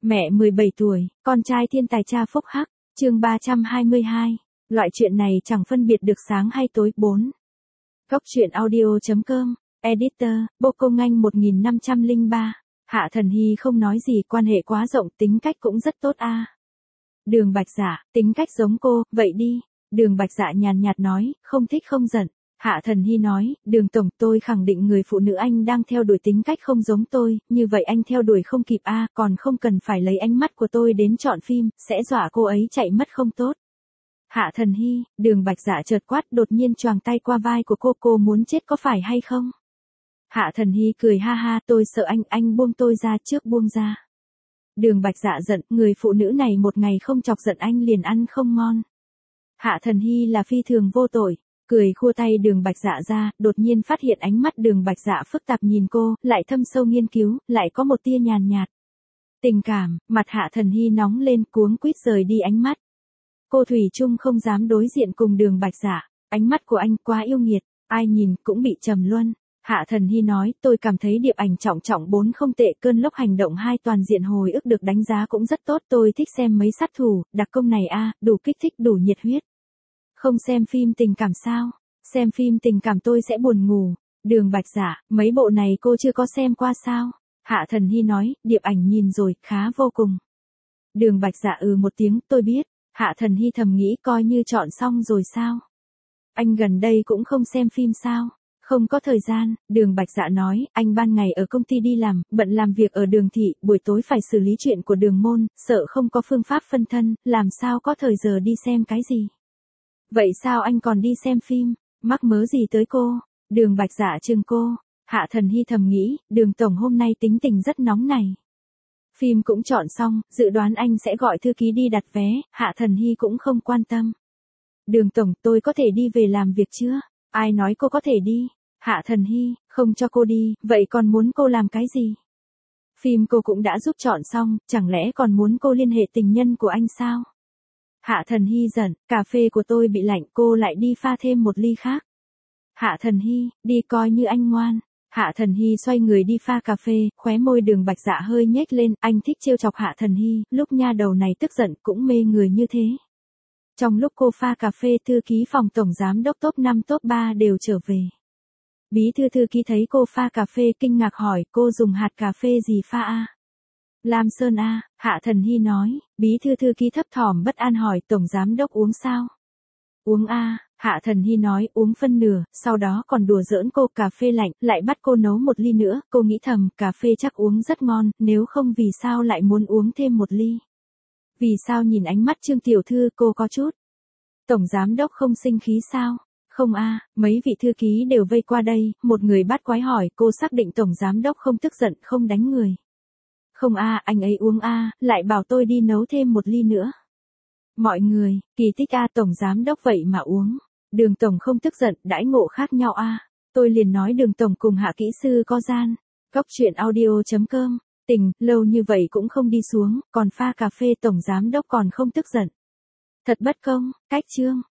Mẹ 17 tuổi, con trai thiên tài cha phúc hắc, chương 322. Loại chuyện này chẳng phân biệt được sáng hay tối. 4. Góc truyện audio.com, Editor, Bô Công Anh 1503. Hạ Thần Hy không nói gì, quan hệ quá rộng, tính cách cũng rất tốt a. Đường Bạch Dạ, tính cách giống cô, vậy đi. Đường Bạch Dạ nhàn nhạt nói, không thích không giận. Hạ Thần Hy nói, Đường Tổng, tôi khẳng định người phụ nữ anh đang theo đuổi tính cách không giống tôi, như vậy anh theo đuổi không kịp a, còn không cần phải lấy ánh mắt của tôi đến chọn phim, sẽ dọa cô ấy chạy mất không tốt. Hạ Thần Hy, Đường Bạch Dạ chợt quát, đột nhiên choàng tay qua vai của cô muốn chết có phải hay không? Hạ Thần Hy cười ha ha, tôi sợ anh buông tôi ra trước, buông ra. Đường Bạch Dạ giận, người phụ nữ này một ngày không chọc giận anh liền ăn không ngon. Hạ Thần Hy là phi thường vô tội, cười khua tay Đường Bạch Dạ ra, đột nhiên phát hiện ánh mắt Đường Bạch Dạ phức tạp nhìn cô, lại thâm sâu nghiên cứu, lại có một tia nhàn nhạt tình cảm, mặt Hạ Thần Hy nóng lên, cuống quýt rời đi ánh mắt. Cô thủy chung không dám đối diện cùng Đường Bạch Dạ, ánh mắt của anh quá yêu nghiệt, ai nhìn cũng bị trầm luân. Hạ Thần Hy nói, tôi cảm thấy điệp ảnh trọng trọng 4 không tệ, cơn lốc hành động 2 toàn diện hồi ức được đánh giá cũng rất tốt, tôi thích xem mấy sát thủ, đặc công này a, đủ kích thích, đủ nhiệt huyết. Không xem phim tình cảm sao? Xem phim tình cảm tôi sẽ buồn ngủ. Đường Bạch Dạ, mấy bộ này cô chưa có xem qua sao? Hạ Thần Hy nói, điệp ảnh nhìn rồi, khá vô cùng. Đường Bạch Dạ một tiếng, tôi biết. Hạ Thần Hy thầm nghĩ, coi như chọn xong rồi sao? Anh gần đây cũng không xem phim sao? Không có thời gian. Đường Bạch Dạ nói, anh ban ngày ở công ty đi làm, bận làm việc ở Đường thị, buổi tối phải xử lý chuyện của Đường môn, sợ không có phương pháp phân thân, làm sao có thời giờ đi xem cái gì? Vậy sao anh còn đi xem phim, mắc mớ gì tới cô? Đường Bạch Dạ trừng cô. Hạ Thần Hy thầm nghĩ, Đường Tổng hôm nay tính tình rất nóng này. Phim cũng chọn xong, dự đoán anh sẽ gọi thư ký đi đặt vé, Hạ Thần Hy cũng không quan tâm. Đường Tổng, tôi có thể đi về làm việc chưa? Ai nói cô có thể đi? Hạ Thần Hy, không cho cô đi, vậy còn muốn cô làm cái gì? Phim cô cũng đã giúp chọn xong, chẳng lẽ còn muốn cô liên hệ tình nhân của anh sao? Hạ Thần Hy giận, cà phê của tôi bị lạnh, cô lại đi pha thêm một ly khác. Hạ Thần Hy, đi coi như anh ngoan. Hạ Thần Hy xoay người đi pha cà phê, khóe môi Đường Bạch Dạ hơi nhếch lên, anh thích trêu chọc Hạ Thần Hy, lúc nha đầu này tức giận cũng mê người như thế. Trong lúc cô pha cà phê, thư ký phòng tổng giám đốc top 5 top 3 đều trở về. Bí thư thư ký thấy cô pha cà phê kinh ngạc hỏi, cô dùng hạt cà phê gì pha a? Lam Sơn a. Hạ Thần Hy nói. Bí thư thư ký thấp thỏm bất an hỏi, tổng giám đốc uống sao? Uống a. Hạ Thần Hy nói, uống phân nửa, sau đó còn đùa giỡn cô, cà phê lạnh, lại bắt cô nấu một ly nữa, cô nghĩ thầm, cà phê chắc uống rất ngon, nếu không vì sao lại muốn uống thêm một ly? Vì sao nhìn ánh mắt Trương tiểu thư cô có chút? Tổng giám đốc không sinh khí sao? Không a. Mấy vị thư ký đều vây qua đây, một người bắt quái hỏi, cô xác định tổng giám đốc không tức giận, không đánh người. Không a, anh ấy uống a, lại bảo tôi đi nấu thêm một ly nữa. Mọi người, kỳ tích a, tổng giám đốc vậy mà uống. Đường Tổng không tức giận, đãi ngộ khác nhau a. Tôi liền nói Đường Tổng cùng Hạ kỹ sư có gian. Góc truyện audio.com, tình, lâu như vậy cũng không đi xuống, còn pha cà phê tổng giám đốc còn không tức giận. Thật bất công, cách chương.